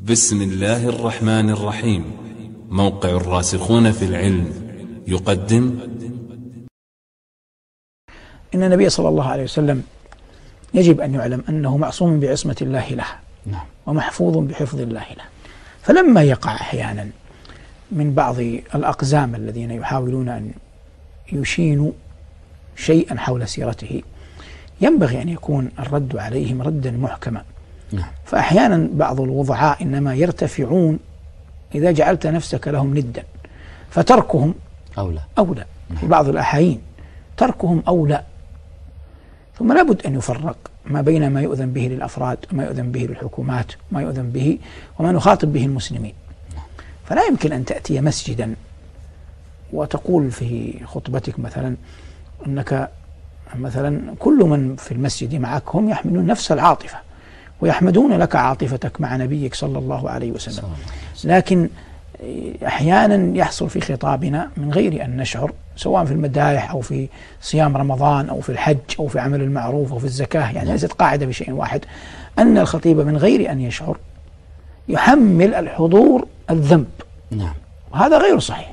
بسم الله الرحمن الرحيم. موقع الراسخون في العلم يقدم. إن النبي صلى الله عليه وسلم يجب أن يعلم أنه معصوم بعصمة الله له ومحفوظ بحفظ الله له، فلما يقع أحيانا من بعض الأقزام الذين يحاولون أن يشينوا شيئا حول سيرته ينبغي أن يكون الرد عليهم ردا محكما. فأحيانا بعض الوضعاء إنما يرتفعون إذا جعلت نفسك لهم ندا، فتركهم أولى في بعض الأحايين، تركهم أولى. ثم لابد أن يفرق ما بين ما يؤذن به للأفراد وما يؤذن به للحكومات وما يؤذن به وما نخاطب به المسلمين. فلا يمكن أن تأتي مسجدا وتقول في خطبتك مثلا أنك مثلا كل من في المسجد معك هم يحملون نفس العاطفة ويحمدون لك عاطفتك مع نبيك صلى الله عليه وسلم، لكن أحيانا يحصل في خطابنا من غير أن نشعر، سواء في المدائح أو في صيام رمضان أو في الحج أو في عمل المعروف أو في الزكاة، يعني ليست قاعدة بشيء واحد، أن الخطيب من غير أن يشعر يحمل الحضور الذنب. وهذا غير صحيح.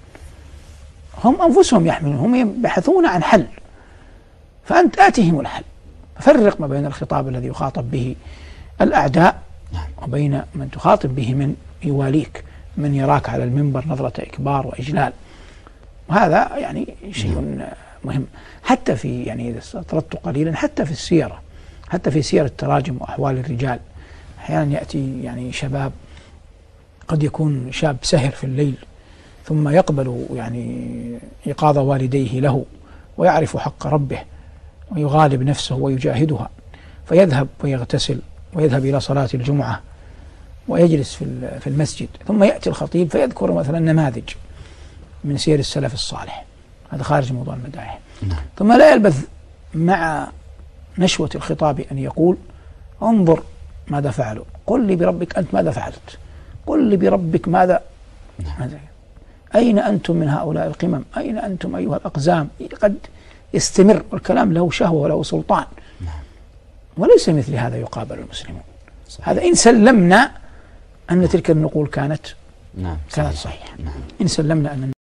هم أنفسهم يحملون، هم يبحثون عن حل، فأنت آتهم الحل. فرق ما بين الخطاب الذي يخاطب به الأعداء وبين من تخاطب به من يواليك، من يراك على المنبر نظرة إكبار وإجلال. وهذا يعني شيء مهم. حتى في يعني إذا استطردت قليلا حتى في السيرة، حتى في سير التراجم وأحوال الرجال، أحيانا يأتي يعني شباب، قد يكون شاب سهر في الليل ثم يقبل يعني إيقاظ والديه له ويعرف حق ربه ويغالب نفسه ويجاهدها، فيذهب ويغتسل ويذهب إلى صلاة الجمعة ويجلس في المسجد، ثم يأتي الخطيب فيذكر مثلا نماذج من سير السلف الصالح، هذا خارج موضوع المدائح. ثم لا يلبث مع نشوة الخطاب أن يقول: انظر ماذا فعلوا، قل لي بربك أنت ماذا فعلت، قل لي بربك ماذا أين أنتم من هؤلاء القمم، أين أنتم أيها الأقزام. قد يستمر والكلام له شهوة وله سلطان، وليس مثل هذا يقابل المسلمون. هذا إن سلمنا أن تلك النقول كانت صحيحة، إن سلمنا أن